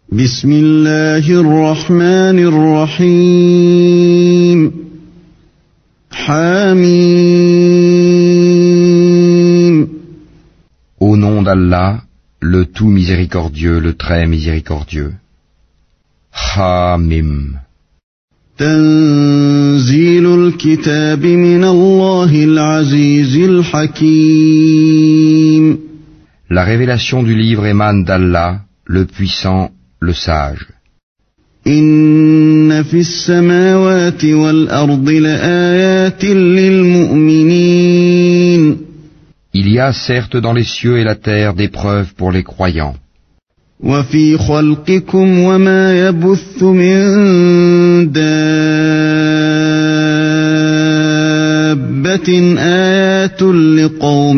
بسم الله الرحمن الرحيم حميم. Au nom d'Allah, le tout miséricordieux, le très miséricordieux. Hamim. تنزيل الكتاب من الله العزيز الحكيم. La révélation du livre émane d'Allah, le puissant, le sage. إن في السماوات والأرض لآيات للمؤمنين. Il y a certes dans les cieux et la terre des preuves pour les croyants. وفي خلقكم وما يبث من دابة آيات لقوم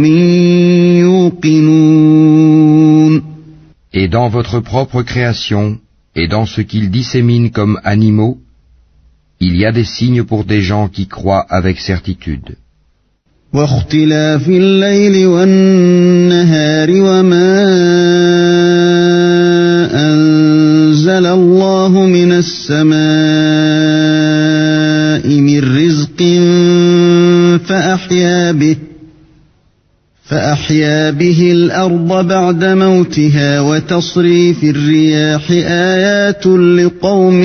يوقنون. Et dans votre propre création, et dans ce qu'ils disséminent comme animaux, il y a des signes pour des gens qui croient avec certitude. واختلاف الليل والنهار وما أنزل الله من السماء من رزق فأحيا به الأرض بعد موتها وتصريف الرياح آيات لقوم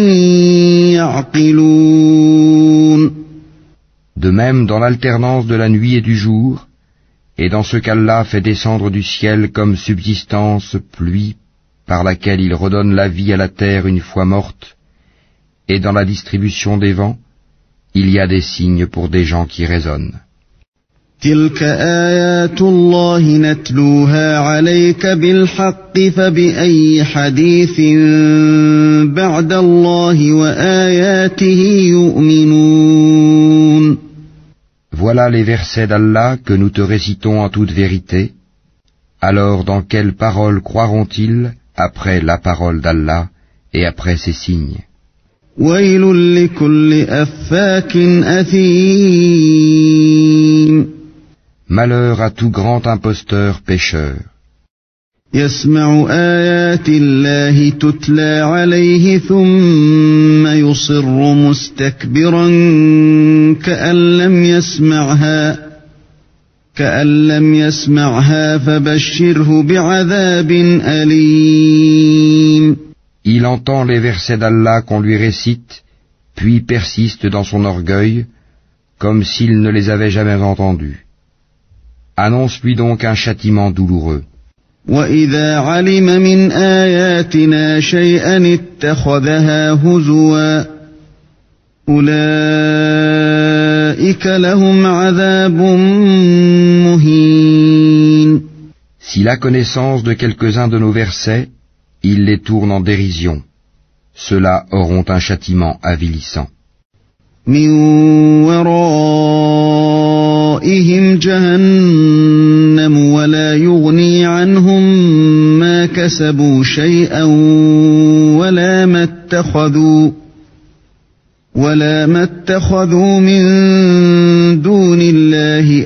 يعقلون. De même dans l'alternance de la nuit et du jour, et dans ce qu'Allah fait descendre du ciel comme subsistance pluie, par laquelle il redonne la vie à la terre une fois morte, et dans la distribution des vents, il y a des signes pour des gens qui raisonnent. تلك آيات الله نتلوها عليك بالحق فبأي حديث بعد الله وآياته يؤمنون. Voilà les versets d'Allah que nous te récitons en toute vérité. Alors dans quelle parole croiront-ils après la parole d'Allah et après ses signes? ويل لكل أفاك أثيم. Malheur à tout grand imposteur pécheur. يسمع آيات الله تتلى عليه ثم يصر مستكبرا كأن لم يسمعها فبشره بعذاب أليم. Il entend les versets d'Allah qu'on lui récite, puis persiste dans son orgueil, comme s'il ne les avait jamais entendus. Annonce-lui donc un châtiment douloureux. وَإِذَا عَلِمَ مِنْ آيَاتِنَا شَيْئًا اتَّخَذَهَا هُزُوًا أُولَئِكَ لَهُمْ عَذَابٌ مُهِينٌ. S'il a connaissance de quelques-uns de nos versets, il les tourne en dérision. Ceux-là auront un châtiment avilissant. مِنْ وَرَائِهِمْ جَهَنَّمُ وَلَا يُغْنِي عَنْهُمْ مَا كَسَبُوا شَيْئًا وَلَا مَا اتَّخَذُوا مِنْ دُونِ اللَّهِ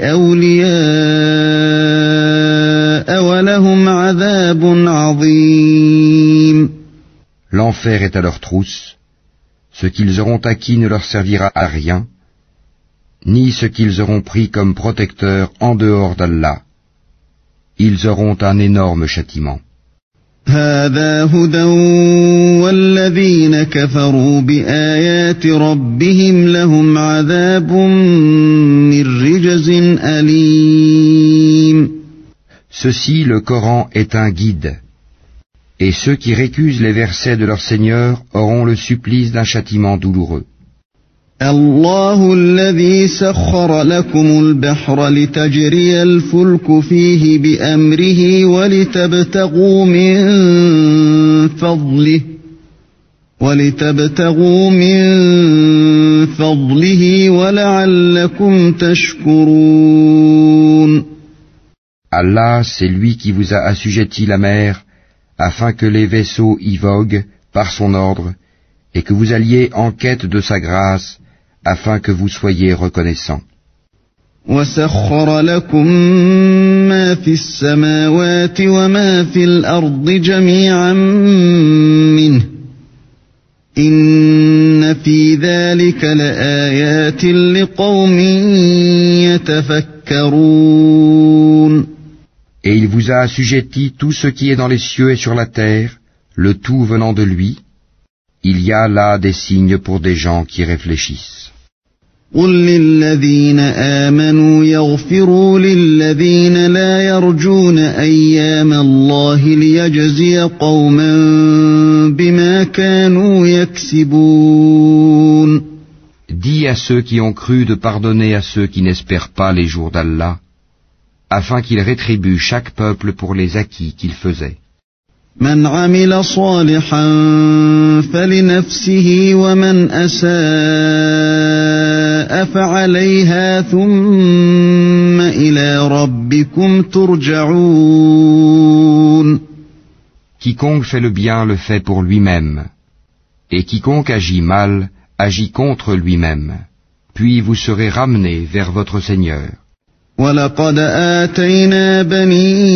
أَوْلِيَاءَ وَلَهُمْ عَذَابٌ عَظِيمٌ. L'enfer est à leur trousse. Ce qu'ils auront acquis ne leur servira à rien, ni ce qu'ils auront pris comme protecteur en dehors d'Allah. Ils auront un énorme châtiment. هذا هدى والذين كفروا بآيات ربهم لهم عذاب من رجز أليم. Ceci, le Coran, est un guide. Et ceux qui récusent les versets de leur Seigneur auront le supplice d'un châtiment douloureux. الله الذي سخر لكم البحر لتجري الفلك فيه بأمره ولتبتغوا من فضله ولعلكم تشكرون. Allah, c'est lui qui vous a assujetti la mer afin que les vaisseaux y voguent par son ordre et que vous alliez en quête de sa grâce afin que vous soyez reconnaissants. وسخر لكم ما في السماوات وما في الأرض جميعا منه إن في ذلك لآيات لقوم يتفكرون. Et il vous a assujetti tout ce qui est dans les cieux et sur la terre, le tout venant de lui. Il y a là des signes pour des gens qui réfléchissent. قل للذين آمنوا يغفروا للذين لا يرجون أيام الله ليجزي قوما بما كانوا يكسبون. Dis à ceux qui ont cru de pardonner à ceux qui n'espèrent pas les jours d'Allah, afin qu'il rétribue chaque peuple pour les acquis qu'il faisait. من عمل صالحا فلنفسه ومن أساء فعليها ثم إلى ربكم ترجعون. Quiconque fait le bien le fait pour lui-même, et quiconque agit mal agit contre lui-même, puis vous serez ramenés vers votre Seigneur. وَلَقَدْ آتَيْنَا بَنِي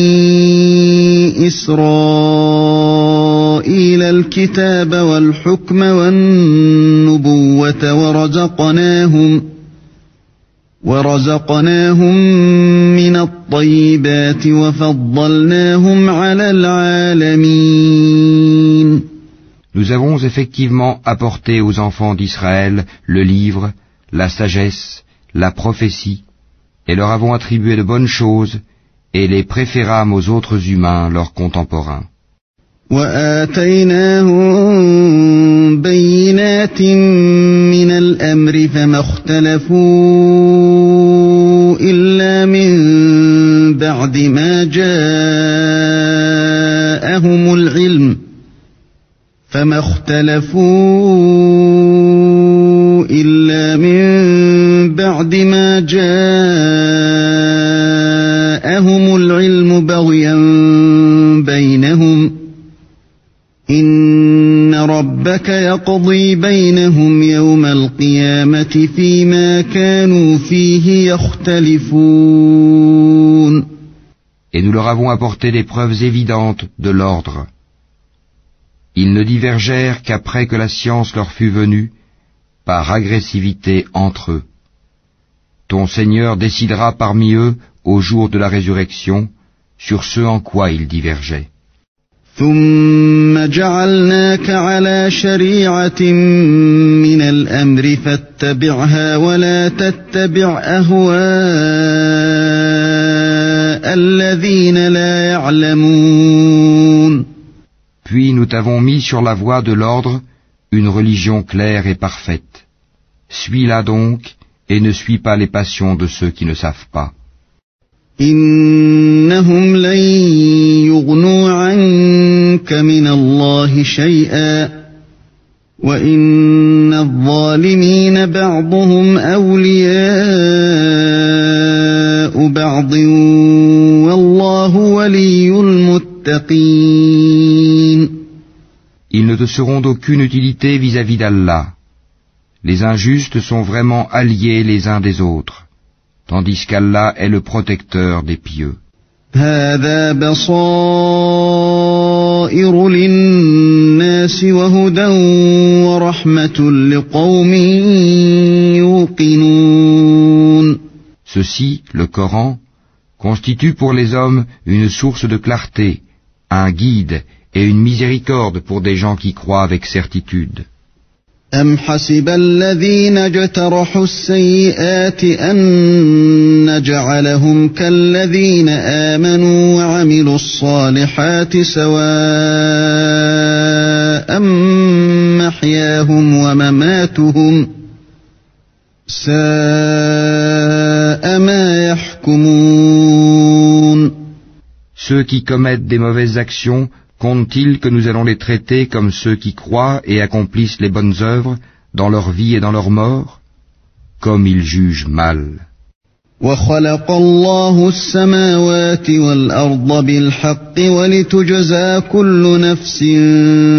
إِسْرَائِيلَ الْكِتَابَ وَالْحُكْمَ وَالنُّبُوَّةَ وَرَزَقْنَاهُمْ مِنَ الطَّيِّبَاتِ وَفَضَّلْنَاهُمْ عَلَى الْعَالَمِينَ. Nous avons effectivement apporté aux enfants d'Israël le livre, la sagesse, la prophétie, et leur avons attribué de bonnes choses, et les préférâmes aux autres humains, leurs contemporains. وَآتَيْنَاهُمْ بَيِّنَاتٍ مِّنَ الْأَمْرِ فَمَا اخْتَلَفُوا إِلَّا مِن بَعْدِ مَا جَاءَهُمُ الْعِلْمُ بَغْيًا بَيْنَهُمْ إِنَّ رَبَّكَ يَقْضِي بَيْنَهُمْ يَوْمَ الْقِيَامَةِ فِيمَا كَانُوا فِيهِ يَخْتَلِفُونَ. Et nous leur avons apporté des preuves évidentes de l'ordre. Ils ne divergèrent qu'après que la science leur fut venue, par agressivité entre eux. Ton Seigneur décidera parmi eux, au jour de la résurrection, sur ce en quoi ils divergeaient. ثُمَّ جَعَلْنَاكَ عَلَى شَرِيعَةٍ مِّنَ الْأَمْرِ فَاتَّبِعْهَا وَلَا تَتَّبِعْ أَهْوَاءَ الَّذِينَ لَا يَعْلَمُونَ. Puis nous t'avons mis sur la voie de l'ordre une religion claire et parfaite. Suis-la donc, et ne suis pas les passions de ceux qui ne savent pas. إنهم لن يغنوا عنك من الله شيئا وإن الظالمين بعضهم أولياء بعض والله ولي المتقين. Ils ne te seront d'aucune utilité vis-à-vis d'Allah. Les injustes sont vraiment alliés les uns des autres, tandis qu'Allah est le protecteur des pieux. هذا بصائر للناس وهدى ورحمة لقوم يوقنون. Ceci, le Coran, constitue pour les hommes une source de clarté, un guide et une miséricorde pour des gens qui croient avec certitude. أَمْ حَسِبَ الَّذِينَ اجْتَرَحُوا السَّيِّئَاتِ أَن نَّجْعَلَهُمْ كَالَّذِينَ آمَنُوا وَعَمِلُوا الصَّالِحَاتِ سَوَاءً مَّحْيَاهُمْ وَمَمَاتُهُمْ سَاءَ مَا يَحْكُمُونَ. Ceux qui commettent des mauvaises actions comptent-ils que nous allons les traiter comme ceux qui croient et accomplissent les bonnes œuvres dans leur vie et dans leur mort? Comme ils jugent mal. وَخَلَقَ اللَّهُ السَّمَاوَاتِ وَالْأَرْضَ بِالْحَقِّ وَلِتُجْزَى كُلُّ نَفْسٍ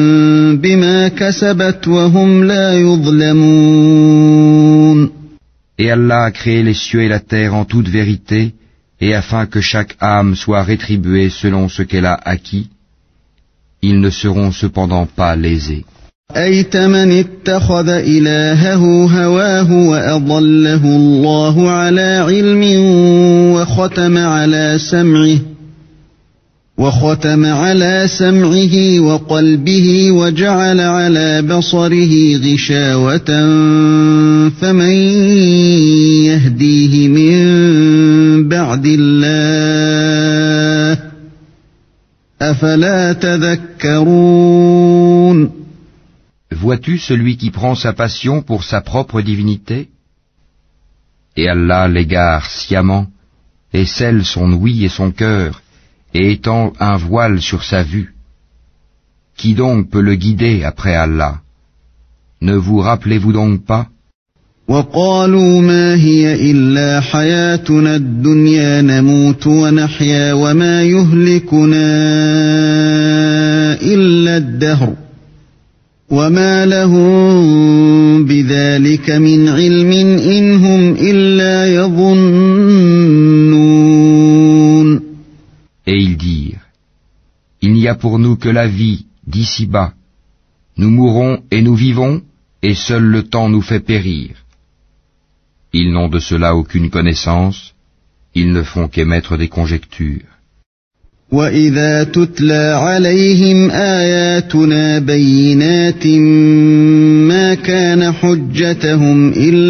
بِمَا كَسَبَتْ وَهُمْ لَا يُظْلَمُونَ. Et Allah a créé les cieux et la terre en toute vérité, et afin que chaque âme soit rétribuée selon ce qu'elle a acquis, ils ne seront cependant pas lésés. أَيْتَ مَنِ اتَّخَذَ إِلَٰهَهُ هَوَاهُ وَأَضَلَّهُ اللَّهُ عَلَىٰ عِلْمٍ وختم على سمعه وقلبه وجعل على بصره غشاوة فمن يهديه من بعد الله أفلا تذكرون. Vois-tu celui qui prend sa passion pour sa propre divinité? Et Allah l'égare sciemment, et scelle son ouïe et son cœur, et étend un voile sur sa vue. Qui donc peut le guider après Allah? Ne vous rappelez-vous donc pas? وقالوا ما هي إلا حياتنا الدنيا نموت ونحيا وما يهلكنا إلا الدهر وما لهم بذلك من علم إن هم إلا يظنون. Et ils dirent, il n'y a pour nous que la vie d'ici-bas. Nous mourons et nous vivons, et seul le temps nous fait périr. Ils n'ont de cela aucune connaissance, ils ne font qu'émettre des conjectures. وَإِذَا تُتْلَى عَلَيْهِمْ آيَاتُنَا بَيِّنَاتٍ مَا كَانَ حُجَّتُهُمْ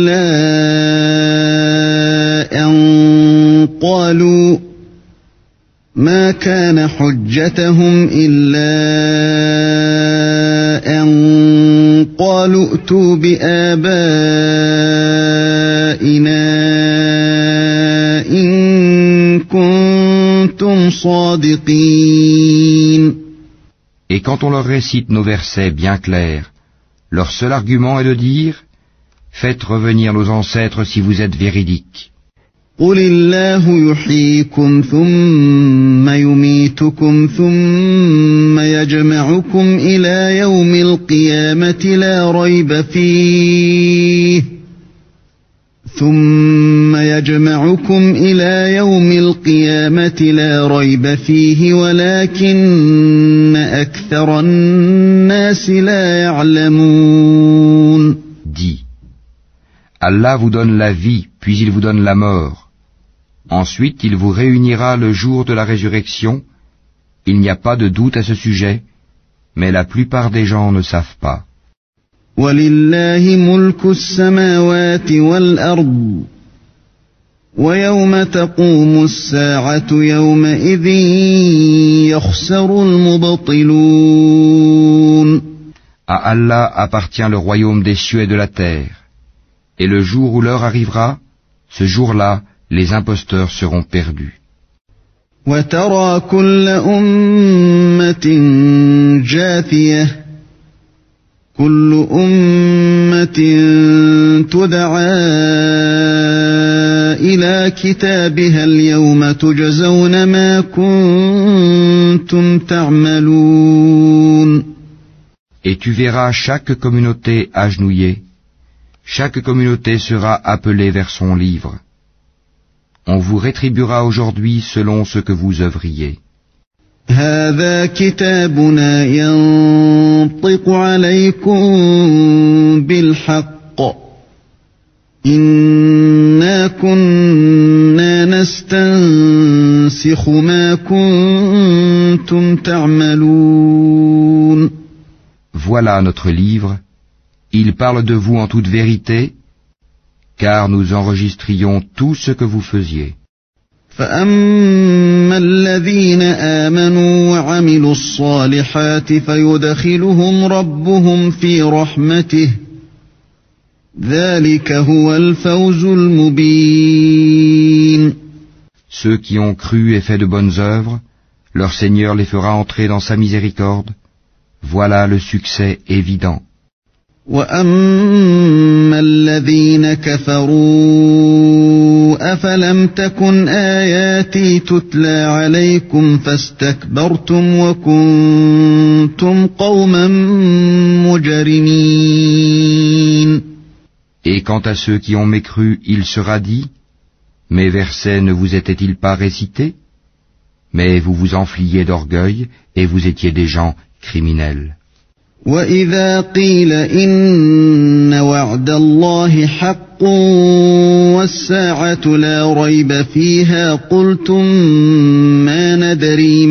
إِلَّا أَن قَالُوا ائْتُوا بِآبَائِنَا إِن كُنتُمْ صَادِقِينَ. Et quand on leur récite nos versets bien clairs, leur seul argument est de dire, faites revenir nos ancêtres si vous êtes véridiques. قُلِ اللَّهُ يُحْيِيكُمْ ثُمَّ يُمِيتُكُمْ ثُمَّ يَجْمَعُكُمْ إِلَى يَوْمِ الْقِيَامَةِ لا ريب فيه ولكن أكثر الناس لا يعلمون. Dis, Allah vous donne la vie, puis il vous donne la mort. Ensuite, il vous réunira le jour de la résurrection. Il n'y a pas de doute à ce sujet, mais la plupart des gens ne savent pas. وَلِلَّهِ مُلْكُ السَّمَاوَاتِ وَالْأَرْضِ وَيَوْمَ تَقُومُ السَّاعَةُ يَوْمَئِذٍ يَخْسَرُ الْمُبْطِلُونَ. À Allah appartient le royaume des cieux et de la terre. Et le jour où l'heure arrivera, ce jour-là, les imposteurs seront perdus. وَتَرَى كُلَّ أُمَّةٍ جَاثِيَةً كُلُّ أُمَّةٍ تُدْعَى إِلَى كِتَابِهَا الْيَوْمَ تُجْزَوْنَ مَا كُنتُمْ تَعْمَلُونَ. Et tu verras chaque communauté agenouillée. Chaque communauté sera appelée vers son livre. On vous rétribuera aujourd'hui selon ce que vous œuvriez. هذا كتابنا ينطق عليكم بالحق إنا كنا نستنسخ ما كنتم تعملون. Voilà notre livre. Il parle de vous en toute vérité, car nous enregistrions tout ce que vous faisiez. فَأَمَّا الَّذِينَ آمَنُوا وَعَمِلُوا الصَّالِحَاتِ فَيُدْخِلُهُمْ رَبُّهُمْ فِي رَحْمَتِهِ ذَلِكَ هُوَ الْفَوْزُ الْمُبِينُ. Ceux qui ont cru et fait de bonnes œuvres, leur Seigneur les fera entrer dans sa miséricorde. Voilà le succès évident. وَأَمَّا الَّذِينَ كَفَرُوا أَفَلَمْ تَكُنْ آيَاتِي تُتْلَى عَلَيْكُمْ فَاسْتَكْبَرْتُمْ وَكُنْتُمْ قَوْمًا مُجْرِمِينَ. Et quant à ceux qui ont mécru, il sera dit, mes versets ne vous étaient-ils pas récités? Mais vous vous enfliez d'orgueil et vous étiez des gens criminels. وَإِذَا قِيلَ إِنَّ وَعْدَ اللَّهِ حَقٌّ وَالسَّاعَةُ لَا رَيْبَ فِيهَا قُلْتُم مَّا ندري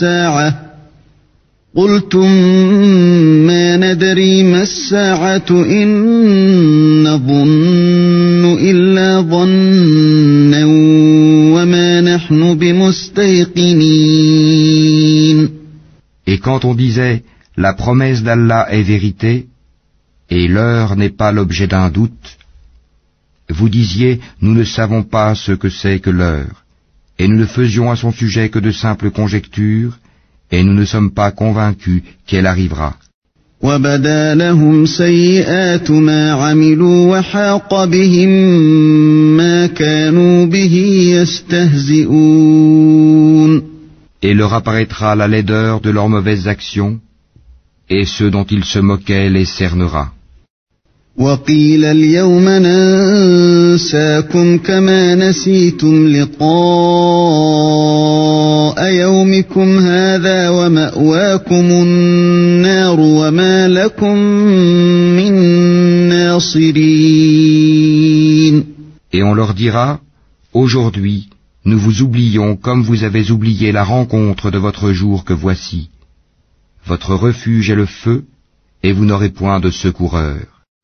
ما الساعة إِن نَّظُنُّ إِلَّا ظَنًّا وَمَا نَحْنُ بِمُسْتَيْقِنِينَ. Et quand on disait, la promesse d'Allah est vérité, et l'heure n'est pas l'objet d'un doute, vous disiez, nous ne savons pas ce que c'est que l'heure, et nous ne faisions à son sujet que de simples conjectures, et nous ne sommes pas convaincus qu'elle arrivera. وَبَدَا لَهُمْ سَيِّئَاتُ مَا عَمِلُوا وَحَاقَ بِهِم مَّا كَانُوا بِهِ يَسْتَهْزِئُونَ. Et leur apparaîtra la laideur de leurs mauvaises actions, et ceux dont ils se moquaient les cernera. وَقِيلَ الْيَوْمَ نَنسَاكُمْ كَمَا نَسِيتُمْ لِقَاءَ يَوْمِكُمْ هَذَا وَمَأْوَاكُمُ النَّارُ وَمَا لَكُمْ مِن نَاصِرِينَ. Et on leur dira, aujourd'hui, nous vous oublions comme vous avez oublié la rencontre de votre jour que voici. Votre refuge est le feu, et vous n'aurez point de secoureur.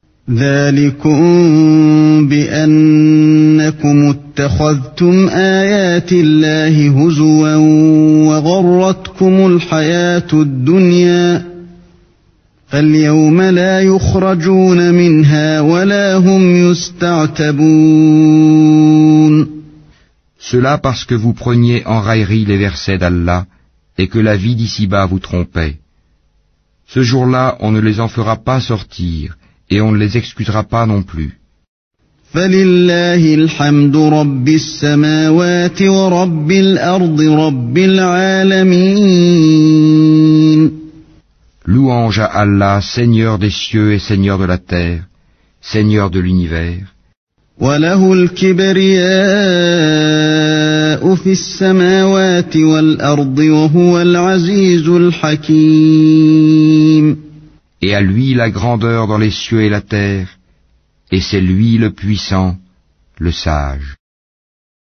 ذَلِكُمْ بِأَنَّكُمُ اتَّخَذْتُمْ آيَاتِ اللَّهِ هُزُوًا وَغَرَّتْكُمُ الْحَيَاةُ الدُّنْيَا فَالْيَوْمَ لَا يُخْرَجُونَ مِنْهَا وَلَا هُمْ يُسْتَعْتَبُونَ. Cela parce que vous preniez en raillerie les versets d'Allah et que la vie d'ici-bas vous trompait. Ce jour-là, on ne les en fera pas sortir et on ne les excusera pas non plus. فَلِلَّهِ الْحَمْدُ رَبِّ السَّمَاوَاتِ وَرَبِّ الْأَرْضِ رَبِّ الْعَالَمِينَ. Louange à Allah, Seigneur des cieux et Seigneur de la terre, Seigneur de l'univers. وَلَهُ الْكِبْرِيَاءُ فِي السَّمَاوَاتِ وَالْأَرْضِ وَهُوَ الْعَزِيزُ الْحَكِيمُ. Et à lui la grandeur dans les cieux et la terre, et c'est lui le puissant, le sage.